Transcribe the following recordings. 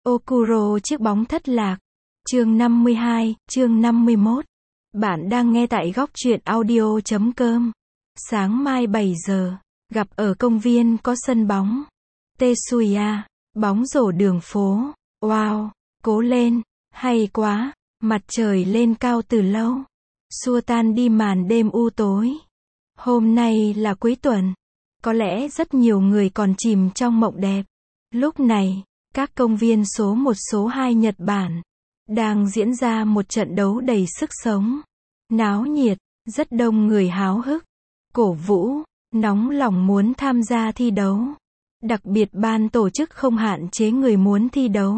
Okuro chiếc bóng thất lạc. Chương 52, chương 51. Bạn đang nghe tại góc truyện audio.com. Sáng mai 7 giờ, gặp ở công viên có sân bóng. Tetsuya, bóng rổ đường phố. Wow, cố lên, hay quá, mặt trời lên cao từ lâu. Xua tan đi màn đêm u tối. Hôm nay là cuối tuần. Có lẽ rất nhiều người còn chìm trong mộng đẹp. Lúc này, các công viên số 1 số 2 Nhật Bản đang diễn ra một trận đấu đầy sức sống. Náo nhiệt, rất đông người háo hức, cổ vũ, nóng lòng muốn tham gia thi đấu. Đặc biệt ban tổ chức không hạn chế người muốn thi đấu.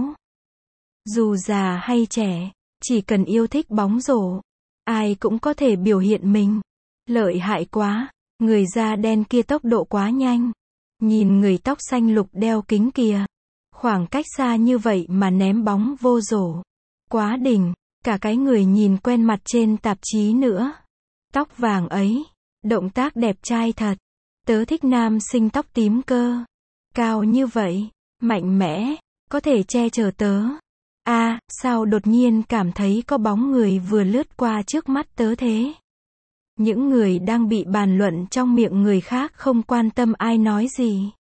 Dù già hay trẻ, chỉ cần yêu thích bóng rổ, ai cũng có thể biểu hiện mình. Lợi hại quá, người da đen kia tốc độ quá nhanh. Nhìn người tóc xanh lục đeo kính kìa. Khoảng cách xa như vậy mà ném bóng vô rổ. Quá đỉnh, cả cái người nhìn quen mặt trên tạp chí nữa. Tóc vàng ấy, động tác đẹp trai thật. Tớ thích nam sinh tóc tím cơ. Cao như vậy, mạnh mẽ, có thể che chở tớ. Sao đột nhiên cảm thấy có bóng người vừa lướt qua trước mắt tớ thế? Những người đang bị bàn luận trong miệng người khác không quan tâm ai nói gì.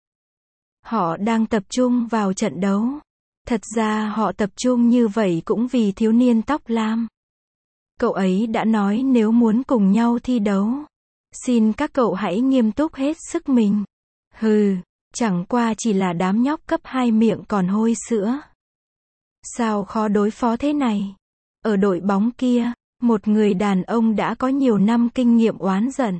Họ đang tập trung vào trận đấu. Thật ra họ tập trung như vậy cũng vì thiếu niên tóc lam. Cậu ấy đã nói nếu muốn cùng nhau thi đấu, xin các cậu hãy nghiêm túc hết sức mình. Hừ, chẳng qua chỉ là đám nhóc cấp 2 miệng còn hôi sữa. Sao khó đối phó thế này? Ở đội bóng kia, một người đàn ông đã có nhiều năm kinh nghiệm oán giận.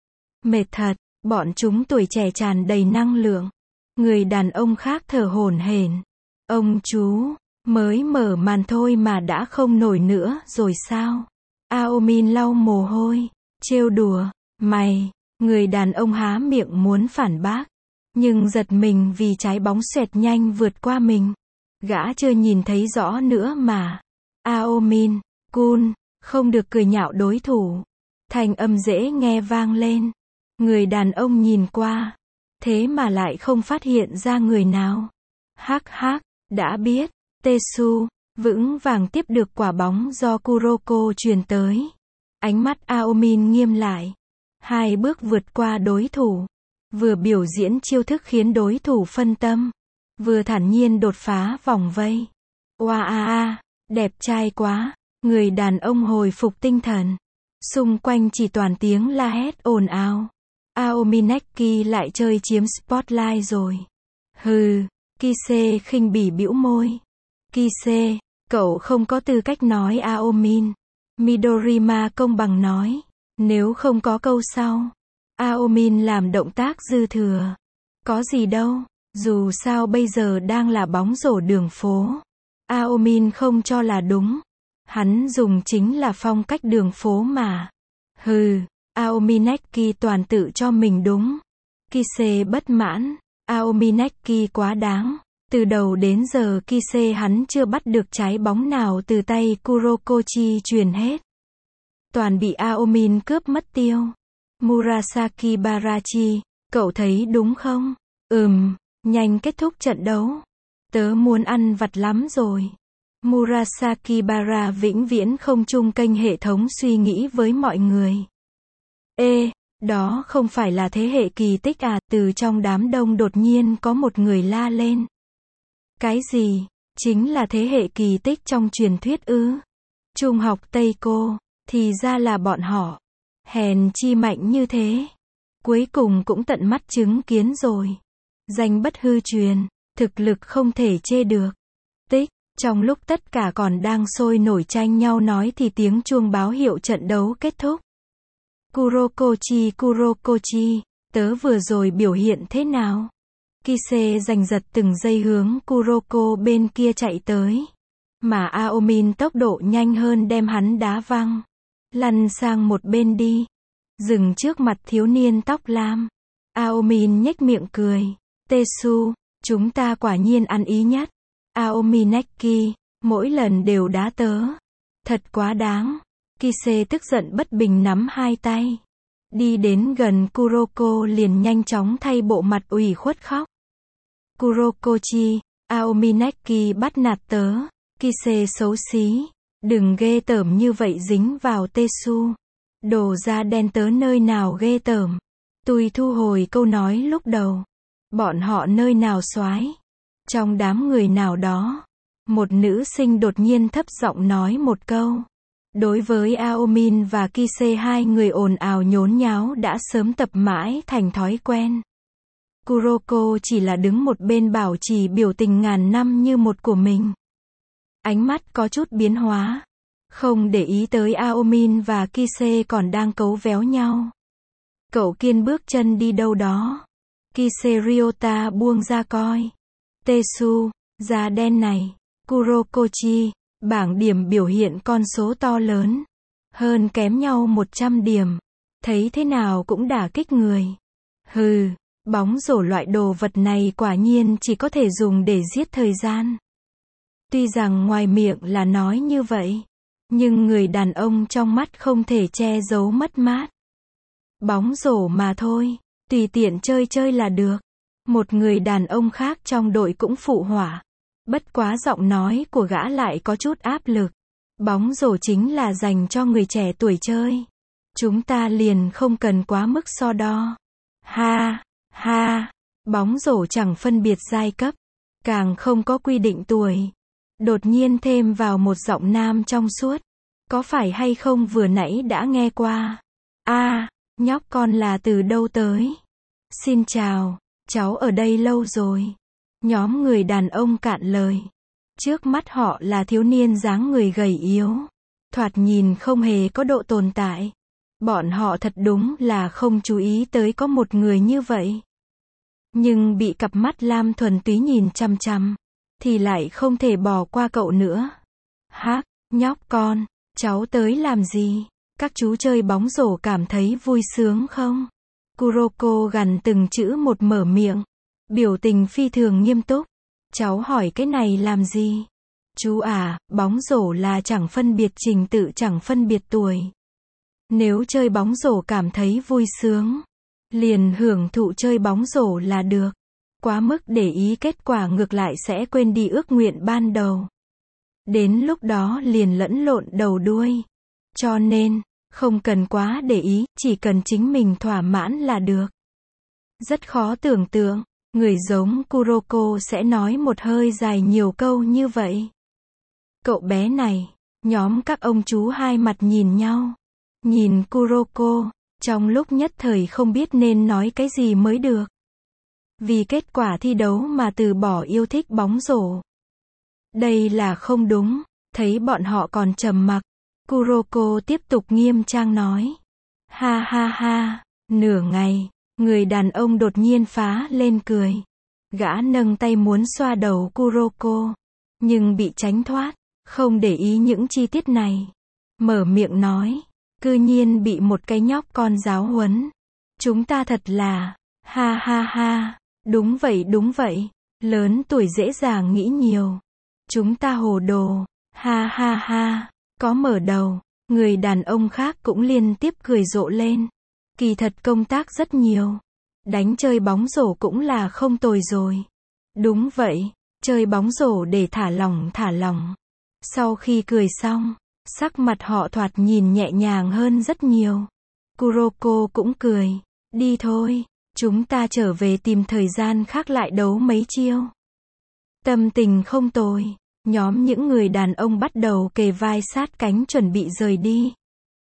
Mệt thật, bọn chúng tuổi trẻ tràn đầy năng lượng. Người đàn ông khác thở hổn hển. Ông chú, mới mở màn thôi mà đã không nổi nữa rồi sao? Aomin lau mồ hôi, trêu đùa, mày, người đàn ông há miệng muốn phản bác. Nhưng giật mình vì trái bóng xoẹt nhanh vượt qua mình. Gã chưa nhìn thấy rõ nữa mà. Aomin, Kun, không được cười nhạo đối thủ. Thanh âm dễ nghe vang lên. Người đàn ông nhìn qua. Thế mà lại không phát hiện ra người nào. Hắc hắc, đã biết. Tetsu, vững vàng tiếp được quả bóng do Kuroko truyền tới. Ánh mắt Aomin nghiêm lại. 2 bước vượt qua đối thủ. Vừa biểu diễn chiêu thức khiến đối thủ phân tâm. Vừa thản nhiên đột phá vòng vây. Wow, đẹp trai quá. Người đàn ông hồi phục tinh thần. Xung quanh chỉ toàn tiếng la hét ồn ào. Aomineki lại chơi chiếm spotlight rồi. Hừ, Kise khinh bỉ bĩu môi. Kise, cậu không có tư cách nói Aomin. Midorima công bằng nói. Nếu không có câu sau. Aomin làm động tác dư thừa. Có gì đâu, dù sao bây giờ đang là bóng rổ đường phố. Aomin không cho là đúng. Hắn dùng chính là phong cách đường phố mà. Hừ, Aomineki toàn tự cho mình đúng. Kise bất mãn. Aomineki quá đáng. Từ đầu đến giờ Kise hắn chưa bắt được trái bóng nào từ tay Kurokochi truyền hết. Toàn bị Aomin cướp mất tiêu. Murasaki Barachi, cậu thấy đúng không? Nhanh kết thúc trận đấu. Tớ muốn ăn vặt lắm rồi. Murasaki Bara vĩnh viễn không chung kênh hệ thống suy nghĩ với mọi người. Đó không phải là thế hệ kỳ tích à? Từ trong đám đông đột nhiên có một người la lên. Cái gì? Chính là thế hệ kỳ tích trong truyền thuyết ư? Trung học Tây Cô, thì ra là bọn họ. Hèn chi mạnh như thế. Cuối cùng cũng tận mắt chứng kiến rồi. Danh bất hư truyền, thực lực không thể chê được. Trong lúc tất cả còn đang sôi nổi tranh nhau nói thì tiếng chuông báo hiệu trận đấu kết thúc. Kurokochi, tớ vừa rồi biểu hiện thế nào? Kise giành giật từng giây hướng Kuroko bên kia chạy tới. Mà Aomin tốc độ nhanh hơn đem hắn đá văng. Lăn sang một bên đi. Dừng trước mặt thiếu niên tóc lam. Aomin nhếch miệng cười. Tetsu, chúng ta quả nhiên ăn ý nhất. Aomineki, mỗi lần đều đá tớ. Thật quá đáng. Kise tức giận bất bình nắm 2 tay. Đi đến gần Kuroko liền nhanh chóng thay bộ mặt ủy khuất khóc. Kurokochi, Aomineki bắt nạt tớ. Kise xấu xí. Đừng ghê tởm như vậy dính vào Tesu. Đồ da đen tớ nơi nào ghê tởm. Tôi thu hồi câu nói lúc đầu. Bọn họ nơi nào soái. Trong đám người nào đó, một nữ sinh đột nhiên thấp giọng nói một câu. Đối với Aomin và Kise, hai người ồn ào nhốn nháo đã sớm tập mãi thành thói quen. Kuroko chỉ là đứng một bên bảo trì biểu tình ngàn năm như một của mình. Ánh mắt có chút biến hóa. Không để ý tới Aomin và Kise còn đang cấu véo nhau. Cậu Kiên bước chân đi đâu đó. Kise Ryota buông ra coi. Tesu, da đen này. Kurokochi, bảng điểm biểu hiện con số to lớn. Hơn kém nhau 100 điểm. Thấy thế nào cũng đả kích người. Hừ, bóng rổ loại đồ vật này quả nhiên chỉ có thể dùng để giết thời gian. Tuy rằng ngoài miệng là nói như vậy, nhưng người đàn ông trong mắt không thể che giấu mất mát. Bóng rổ mà thôi, tùy tiện chơi chơi là được. Một người đàn ông khác trong đội cũng phụ họa. Bất quá giọng nói của gã lại có chút áp lực. Bóng rổ chính là dành cho người trẻ tuổi chơi. Chúng ta liền không cần quá mức so đo. Ha, ha, bóng rổ chẳng phân biệt giai cấp, càng không có quy định tuổi. Đột nhiên thêm vào một giọng nam trong suốt. Có phải hay không vừa nãy đã nghe qua? Nhóc con là từ đâu tới? Xin chào, cháu ở đây lâu rồi. Nhóm người đàn ông cạn lời. Trước mắt họ là thiếu niên dáng người gầy yếu. Thoạt nhìn không hề có độ tồn tại. Bọn họ thật đúng là không chú ý tới có một người như vậy. Nhưng bị cặp mắt lam thuần túy nhìn chăm chăm, thì lại không thể bỏ qua cậu nữa. Hắc, nhóc con, cháu tới làm gì? Các chú chơi bóng rổ cảm thấy vui sướng không? Kuroko gằn từng chữ một mở miệng. Biểu tình phi thường nghiêm túc. Cháu hỏi cái này làm gì? Chú à, bóng rổ là chẳng phân biệt trình tự, chẳng phân biệt tuổi. Nếu chơi bóng rổ cảm thấy vui sướng, liền hưởng thụ chơi bóng rổ là được. Quá mức để ý kết quả ngược lại sẽ quên đi ước nguyện ban đầu. Đến lúc đó liền lẫn lộn đầu đuôi. Cho nên, không cần quá để ý, chỉ cần chính mình thỏa mãn là được. Rất khó tưởng tượng, người giống Kuroko sẽ nói một hơi dài nhiều câu như vậy. Cậu bé này, nhóm các ông chú hai mặt nhìn nhau. Nhìn Kuroko, trong lúc nhất thời không biết nên nói cái gì mới được. Vì kết quả thi đấu mà từ bỏ yêu thích bóng rổ. Đây là không đúng. Thấy bọn họ còn trầm mặc, Kuroko tiếp tục nghiêm trang nói. Ha ha ha, nửa ngày, người đàn ông đột nhiên phá lên cười. Gã nâng tay muốn xoa đầu Kuroko, nhưng bị tránh thoát, không để ý những chi tiết này. Mở miệng nói, cư nhiên bị một cái nhóc con giáo huấn. Chúng ta thật là, ha ha ha, đúng vậy, lớn tuổi dễ dàng nghĩ nhiều. Chúng ta hồ đồ, ha ha ha, có mở đầu. Người đàn ông khác cũng liên tiếp cười rộ lên. Kỳ thật công tác rất nhiều. Đánh chơi bóng rổ cũng là không tồi rồi. Đúng vậy, chơi bóng rổ để thả lỏng. Sau khi cười xong, sắc mặt họ thoạt nhìn nhẹ nhàng hơn rất nhiều. Kuroko cũng cười. Đi thôi, chúng ta trở về tìm thời gian khác lại đấu mấy chiêu. Tâm tình không tồi. Nhóm những người đàn ông bắt đầu kề vai sát cánh chuẩn bị rời đi.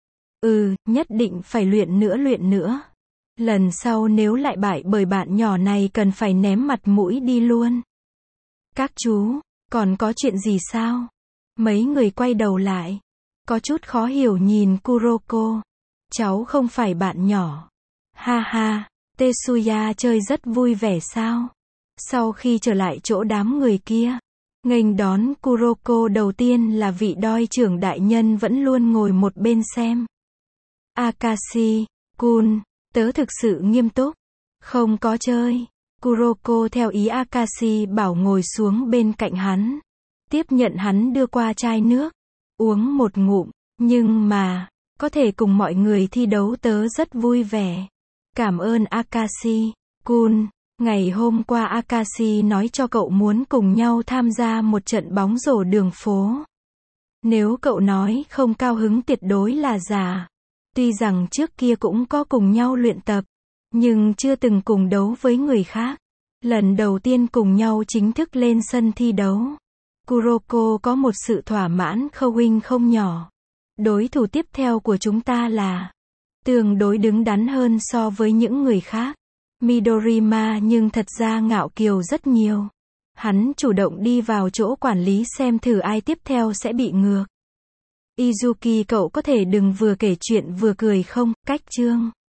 Nhất định phải luyện nữa. Lần sau nếu lại bại bởi bạn nhỏ này cần phải ném mặt mũi đi luôn. Các chú, còn có chuyện gì sao? Mấy người quay đầu lại. Có chút khó hiểu nhìn Kuroko. Cháu không phải bạn nhỏ. Ha ha, Tetsuya chơi rất vui vẻ sao? Sau khi trở lại chỗ đám người kia, nghênh đón Kuroko đầu tiên là vị đoi trưởng đại nhân vẫn luôn ngồi một bên xem. Akashi-kun, tớ thực sự nghiêm túc. Không có chơi. Kuroko theo ý Akashi bảo ngồi xuống bên cạnh hắn. Tiếp nhận hắn đưa qua chai nước. Uống một ngụm. Nhưng mà, có thể cùng mọi người thi đấu tớ rất vui vẻ. Cảm ơn Akashi-kun. Ngày hôm qua Akashi nói cho cậu muốn cùng nhau tham gia một trận bóng rổ đường phố. Nếu cậu nói không cao hứng tuyệt đối là giả. Tuy rằng trước kia cũng có cùng nhau luyện tập, nhưng chưa từng cùng đấu với người khác. Lần đầu tiên cùng nhau chính thức lên sân thi đấu. Kuroko có một sự thỏa mãn không nhỏ. Đối thủ tiếp theo của chúng ta là tương đối đứng đắn hơn so với những người khác. Midorima nhưng thật ra ngạo kiều rất nhiều. Hắn chủ động đi vào chỗ quản lý xem thử ai tiếp theo sẽ bị ngược. Izuki cậu có thể đừng vừa kể chuyện vừa cười không, cách chương.